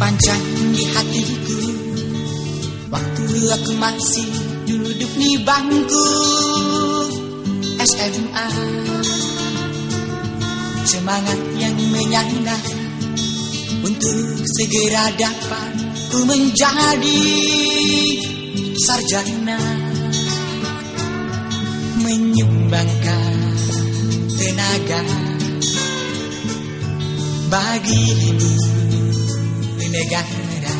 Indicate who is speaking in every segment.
Speaker 1: terpanjang di hatiku waktu aku masih duduk di bangku SMA. Semangat yang menyala untuk segera dapat ku menjadi sarjana, menyumbangkan tenaga bagi ibu negara.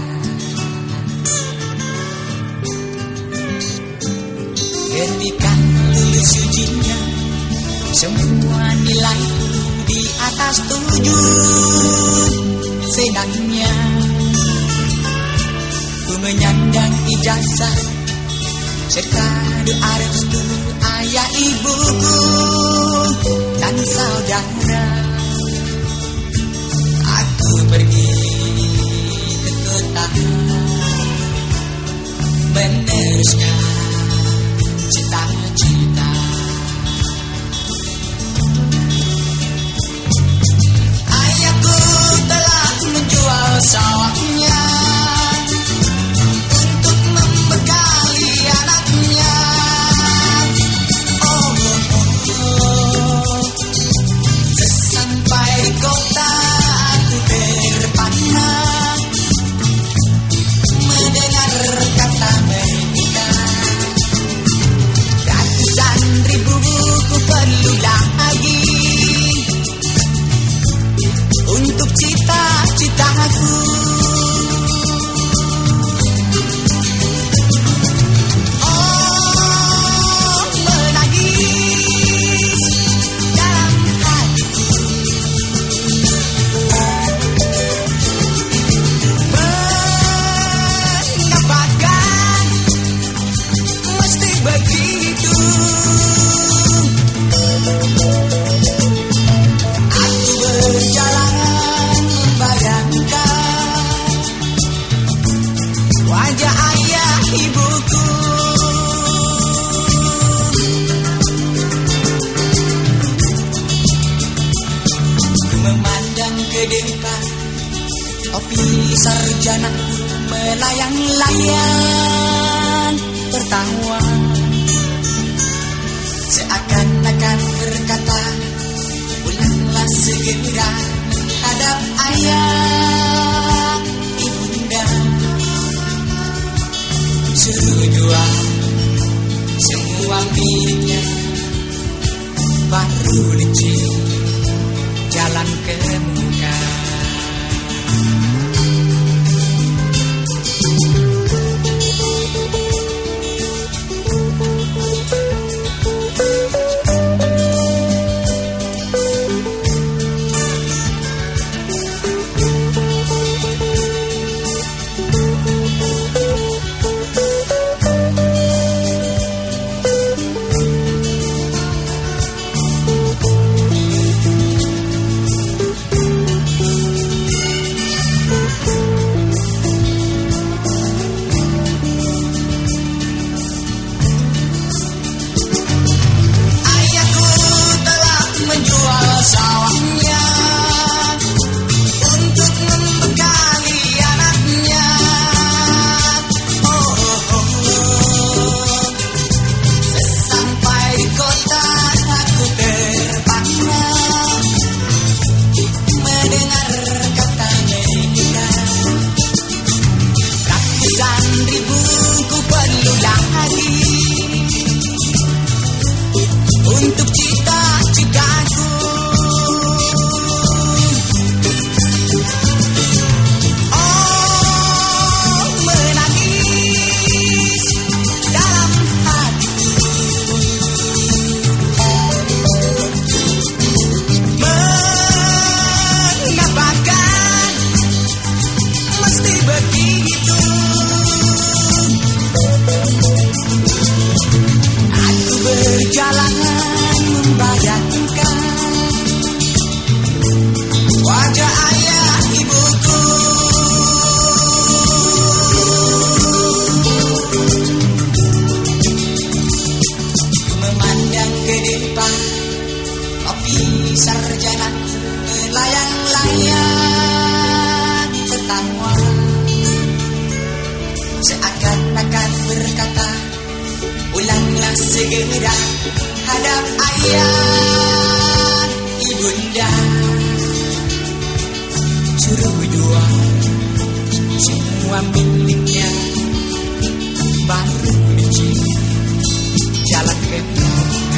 Speaker 1: Ketika lulus ujian, semua nilaiku di atas 7. Senangnya ku menyandang ijazah serta doa restu ayah ibuku dan saudara. Aku pergi ke kota meneruskan cita-cita. Ayahku telah menjual sawahnya untuk membekali anaknya. Sesampai di kota aku terpana mendengar kata mereka, ratusan ribu ku perlu lagi untuk cita-citaku. Oh, menangis dalam hatiku, mengapakah mesti begitu? Aku berjalan membayangkan wajah ayah ibuku. Ku memandang ke depan, topi sarjana melayang-layang tertawa, seakan-akan berkata, pulanglah segera menghadap ayah ibunda. Suruh doa semua miliknya, baru licin jalan ke muka. segera hadap ayah ibunda. Suruh jual semua miliknya, baru izin jalan ke